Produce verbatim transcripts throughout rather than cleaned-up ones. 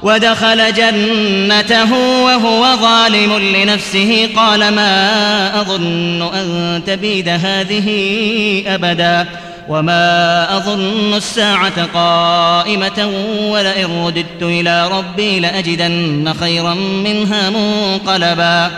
ودخل جنته وهو ظالم لنفسه قال ما أظن أن تبيد هذه أبدا وما أظن الساعة قائمة ولئن رددت إلى ربي لأجدن خيرا منها منقلبا.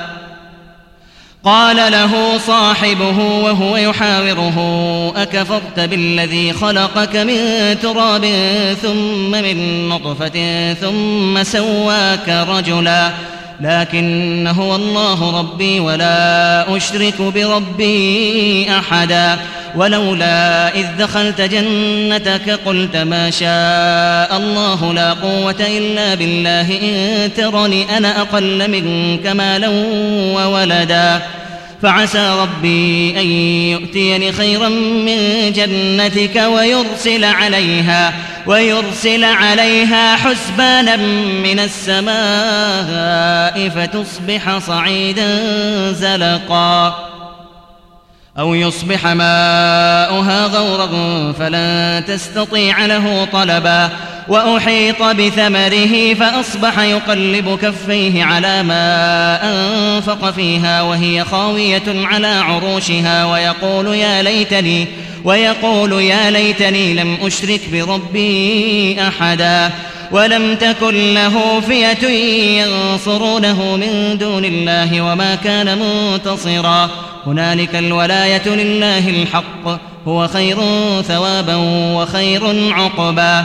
قال له صاحبه وهو يحاوره أكفرت بالذي خلقك من تراب ثم من نطفة ثم سواك رجلا لكن هو الله ربي ولا أشرك بربي أحدا. ولولا إذ دخلت جنتك قلت ما شاء الله لا قوة إلا بالله إن ترني أنا أقل منك مالا وولدا فعسى ربي أن يؤتيني خيرا من جنتك ويرسل عليها ويرسل عليها حسبانا من السماء فتصبح صعيدا زلقا أو يصبح ماؤها غورا فلن تستطيع له طلبا. وأحيط بثمره فأصبح يقلب كفيه على ما أنفق فيها وهي خاوية على عروشها ويقول يا ليتني ويقول يا ليتني لم أشرك بربي أحدا. ولم تكن له فئة ينصرونه من دون الله وما كان منتصرا. هنالك الولاية لله الحق هو خير ثوابا وخير عقبا.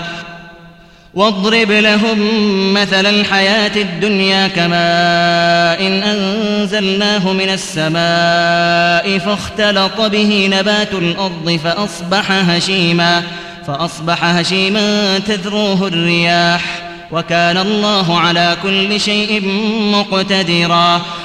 واضرب لهم مثل الحياة الدنيا كماء إن أنزلناه من السماء فاختلط به نبات الأرض فأصبح هشيما فأصبح هشيما تذروه الرياح وكان الله على كل شيء مقتدرا.